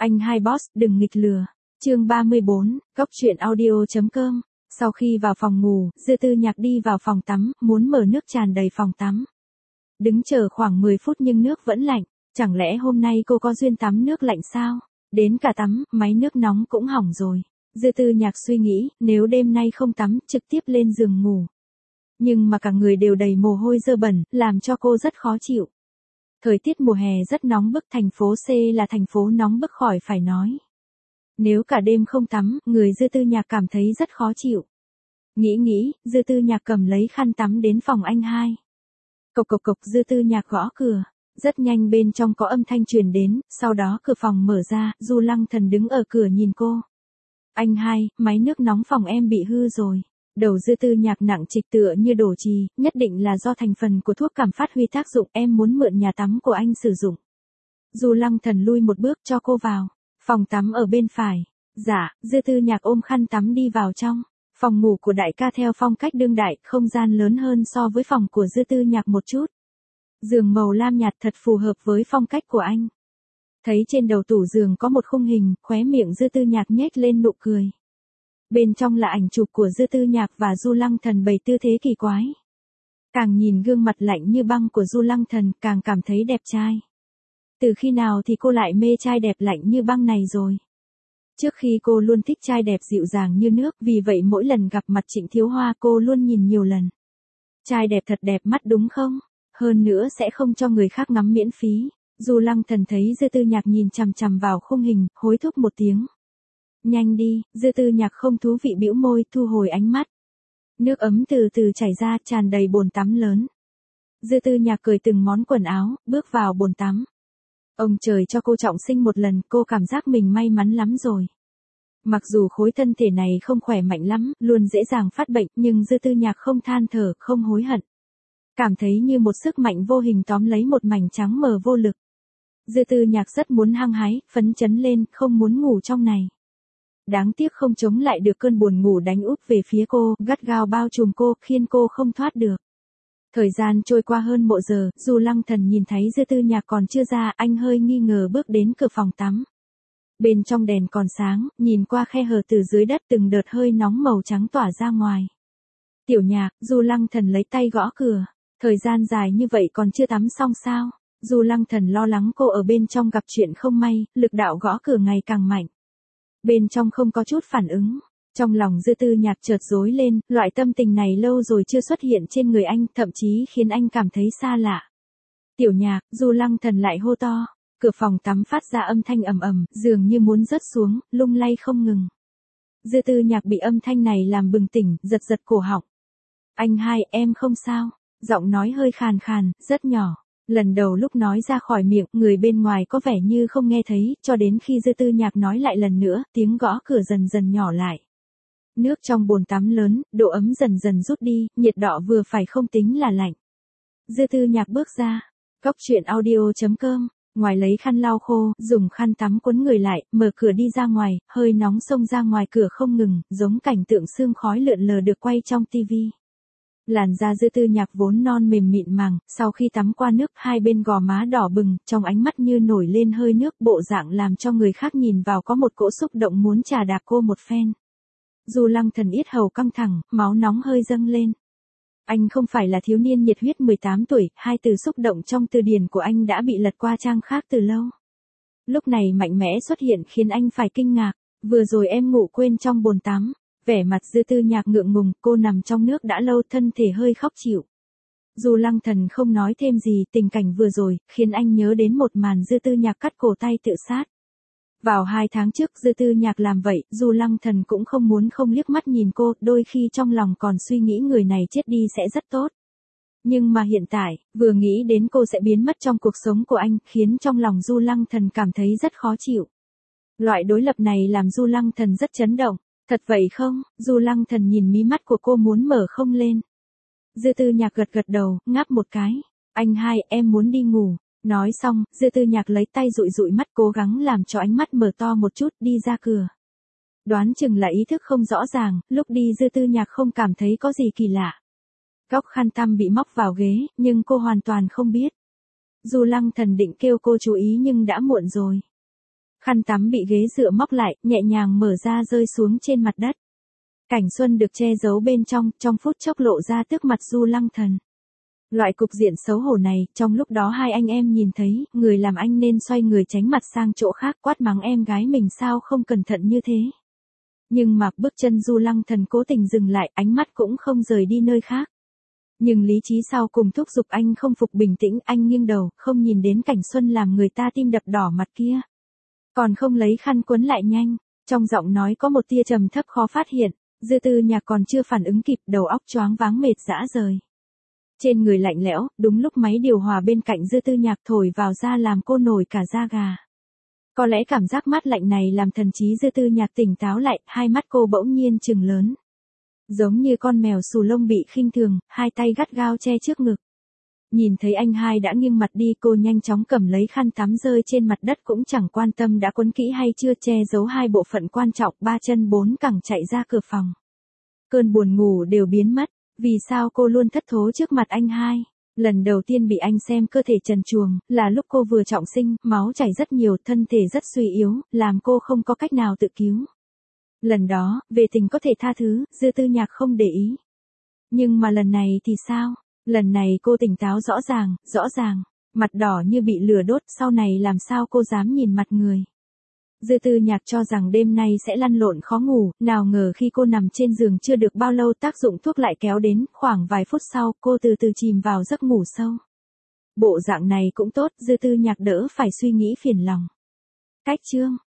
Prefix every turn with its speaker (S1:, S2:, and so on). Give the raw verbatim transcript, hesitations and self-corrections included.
S1: Anh hai boss, đừng nghịch lừa. Chương ba mươi bốn, góc truyện audio.com. Sau khi vào phòng ngủ, Dư Tư Nhạc đi vào phòng tắm, muốn mở nước tràn đầy phòng tắm. Đứng chờ khoảng mười phút nhưng nước vẫn lạnh, chẳng lẽ hôm nay cô có duyên tắm nước lạnh sao? Đến cả tắm, máy nước nóng cũng hỏng rồi. Dư Tư Nhạc suy nghĩ, nếu đêm nay không tắm, trực tiếp lên giường ngủ. Nhưng mà cả người đều đầy mồ hôi dơ bẩn, làm cho cô rất khó chịu. Thời tiết mùa hè rất nóng bức, thành phố C là thành phố nóng bức khỏi phải nói. Nếu cả đêm không tắm, người Dư Tư Nhạc cảm thấy rất khó chịu. Nghĩ nghĩ, Dư Tư Nhạc cầm lấy khăn tắm đến phòng anh hai. Cộc cộc cộc, Dư Tư Nhạc gõ cửa. Rất nhanh bên trong có âm thanh truyền đến, sau đó cửa phòng mở ra, Du Lăng Thần đứng ở cửa nhìn cô. Anh hai, máy nước nóng phòng em bị hư rồi. Đầu Dư Tư Nhạc nặng trịch tựa như đổ chì, nhất định là do thành phần của thuốc cảm phát huy tác dụng, em muốn mượn nhà tắm của anh sử dụng. Du Lăng Thần lui một bước cho cô vào. Phòng tắm ở bên phải. Dạ, Dư Tư Nhạc ôm khăn tắm đi vào trong. Phòng ngủ của đại ca theo phong cách đương đại, không gian lớn hơn so với phòng của Dư Tư Nhạc một chút. Giường màu lam nhạt thật phù hợp với phong cách của anh. Thấy trên đầu tủ giường có một khung hình, khóe miệng Dư Tư Nhạc nhếch lên nụ cười. Bên trong là ảnh chụp của Dư Tư Nhạc và Du Lăng Thần bày tư thế kỳ quái. Càng nhìn gương mặt lạnh như băng của Du Lăng Thần, càng cảm thấy đẹp trai. Từ khi nào thì cô lại mê trai đẹp lạnh như băng này rồi? Trước khi cô luôn thích trai đẹp dịu dàng như nước, vì vậy mỗi lần gặp mặt Trịnh Thiếu Hoa cô luôn nhìn nhiều lần. Trai đẹp thật đẹp mắt đúng không? Hơn nữa sẽ không cho người khác ngắm miễn phí. Du Lăng Thần thấy Dư Tư Nhạc nhìn chằm chằm vào khung hình, hối thúc một tiếng. Nhanh đi, Dư Tư Nhạc không thú vị bĩu môi, thu hồi ánh mắt. Nước ấm từ từ chảy ra, tràn đầy bồn tắm lớn. Dư Tư Nhạc cởi từng món quần áo, bước vào bồn tắm. Ông trời cho cô trọng sinh một lần, cô cảm giác mình may mắn lắm rồi. Mặc dù khối thân thể này không khỏe mạnh lắm, luôn dễ dàng phát bệnh, nhưng Dư Tư Nhạc không than thở, không hối hận. Cảm thấy như một sức mạnh vô hình tóm lấy một mảnh trắng mờ vô lực. Dư Tư Nhạc rất muốn hăng hái, phấn chấn lên, không muốn ngủ trong này. Đáng tiếc không chống lại được cơn buồn ngủ đánh úp về phía cô, gắt gao bao trùm cô, khiến cô không thoát được. Thời gian trôi qua hơn một giờ, Du Lăng Thần nhìn thấy Dư Tư Nhạc còn chưa ra, anh hơi nghi ngờ bước đến cửa phòng tắm. Bên trong đèn còn sáng, nhìn qua khe hở từ dưới đất từng đợt hơi nóng màu trắng tỏa ra ngoài. Tiểu Nhạc, Du Lăng Thần lấy tay gõ cửa. Thời gian dài như vậy còn chưa tắm xong sao? Du Lăng Thần lo lắng cô ở bên trong gặp chuyện không may, lực đạo gõ cửa ngày càng mạnh. Bên trong không có chút phản ứng. Trong lòng Dư Tư Nhạc chợt rối lên, loại tâm tình này lâu rồi chưa xuất hiện trên người anh, thậm chí khiến anh cảm thấy xa lạ. Tiểu Nhạc, Du Lăng Thần lại hô to. Cửa phòng tắm phát ra âm thanh ầm ầm, dường như muốn rớt xuống, lung lay không ngừng. Dư Tư Nhạc bị âm thanh này làm bừng tỉnh, giật giật cổ họng. Anh hai, em không sao. Giọng nói hơi khàn khàn, rất nhỏ. Lần đầu lúc nói ra khỏi miệng, người bên ngoài có vẻ như không nghe thấy, cho đến khi Dư Tư Nhạc nói lại lần nữa, tiếng gõ cửa dần dần nhỏ lại. Nước trong bồn tắm lớn, độ ấm dần dần rút đi, nhiệt độ vừa phải không tính là lạnh. Dư Tư Nhạc bước ra. Góc truyện audio.com. Ngoài lấy khăn lau khô, dùng khăn tắm cuốn người lại, mở cửa đi ra ngoài, hơi nóng xông ra ngoài cửa không ngừng, giống cảnh tượng sương khói lượn lờ được quay trong tivi. Làn da Dư Tư Nhạc vốn non mềm mịn màng, sau khi tắm qua nước, hai bên gò má đỏ bừng, trong ánh mắt như nổi lên hơi nước, bộ dạng làm cho người khác nhìn vào có một cỗ xúc động muốn chà đạp cô một phen. Du Lăng Thần yết hầu căng thẳng, máu nóng hơi dâng lên. Anh không phải là thiếu niên nhiệt huyết mười tám tuổi, hai từ xúc động trong từ điển của anh đã bị lật qua trang khác từ lâu. Lúc này mạnh mẽ xuất hiện khiến anh phải kinh ngạc, vừa rồi em ngủ quên trong bồn tắm. Vẻ mặt Dư Tư Nhạc ngượng ngùng, cô nằm trong nước đã lâu, thân thể hơi khóc chịu. Du Lăng Thần không nói thêm gì, tình cảnh vừa rồi, khiến anh nhớ đến một màn Dư Tư Nhạc cắt cổ tay tự sát. Vào hai tháng trước Dư Tư Nhạc làm vậy, Du Lăng Thần cũng không muốn không liếc mắt nhìn cô, đôi khi trong lòng còn suy nghĩ người này chết đi sẽ rất tốt. Nhưng mà hiện tại, vừa nghĩ đến cô sẽ biến mất trong cuộc sống của anh, khiến trong lòng Du Lăng Thần cảm thấy rất khó chịu. Loại đối lập này làm Du Lăng Thần rất chấn động. Thật vậy không? Du Lăng Thần nhìn mí mắt của cô muốn mở không lên. Dư Tư Nhạc gật gật đầu, ngáp một cái. Anh hai, em muốn đi ngủ. Nói xong, Dư Tư Nhạc lấy tay dụi dụi mắt, cố gắng làm cho ánh mắt mở to một chút, đi ra cửa. Đoán chừng là ý thức không rõ ràng, lúc đi Dư Tư Nhạc không cảm thấy có gì kỳ lạ. Góc khăn tăm bị móc vào ghế, nhưng cô hoàn toàn không biết. Du Lăng Thần định kêu cô chú ý nhưng đã muộn rồi. Khăn tắm bị ghế dựa móc lại, nhẹ nhàng mở ra rơi xuống trên mặt đất. Cảnh Xuân được che giấu bên trong, trong phút chốc lộ ra trước mặt Du Lăng Thần. Loại cục diện xấu hổ này, trong lúc đó hai anh em nhìn thấy, người làm anh nên xoay người tránh mặt sang chỗ khác, quát mắng em gái mình sao không cẩn thận như thế. Nhưng mà bước chân Du Lăng Thần cố tình dừng lại, ánh mắt cũng không rời đi nơi khác. Nhưng lý trí sau cùng thúc giục anh không phục bình tĩnh, anh nghiêng đầu, không nhìn đến Cảnh Xuân làm người ta tim đập đỏ mặt kia. Còn không lấy khăn quấn lại nhanh, trong giọng nói có một tia trầm thấp khó phát hiện. Dư Tư Nhạc còn chưa phản ứng kịp, đầu óc choáng váng mệt rã rời. Trên người lạnh lẽo, đúng lúc máy điều hòa bên cạnh Dư Tư Nhạc thổi vào da làm cô nổi cả da gà. Có lẽ cảm giác mát lạnh này làm thần trí Dư Tư Nhạc tỉnh táo lại, hai mắt cô bỗng nhiên trừng lớn. Giống như con mèo xù lông bị khinh thường, hai tay gắt gao che trước ngực. Nhìn thấy anh hai đã nghiêng mặt đi, cô nhanh chóng cầm lấy khăn tắm rơi trên mặt đất, cũng chẳng quan tâm đã quấn kỹ hay chưa, che giấu hai bộ phận quan trọng, ba chân bốn cẳng chạy ra cửa phòng. Cơn buồn ngủ đều biến mất, vì sao cô luôn thất thố trước mặt anh hai? Lần đầu tiên bị anh xem cơ thể trần truồng, là lúc cô vừa trọng sinh, máu chảy rất nhiều, thân thể rất suy yếu, làm cô không có cách nào tự cứu. Lần đó, về tình có thể tha thứ, Dư Tư Nhạc không để ý. Nhưng mà lần này thì sao? Lần này cô tỉnh táo rõ ràng, rõ ràng, mặt đỏ như bị lửa đốt, sau này làm sao cô dám nhìn mặt người. Dư Tư Nhạc cho rằng đêm nay sẽ lăn lộn khó ngủ, nào ngờ khi cô nằm trên giường chưa được bao lâu tác dụng thuốc lại kéo đến, khoảng vài phút sau cô từ từ chìm vào giấc ngủ sâu. Bộ dạng này cũng tốt, Dư Tư Nhạc đỡ phải suy nghĩ phiền lòng. Cách chương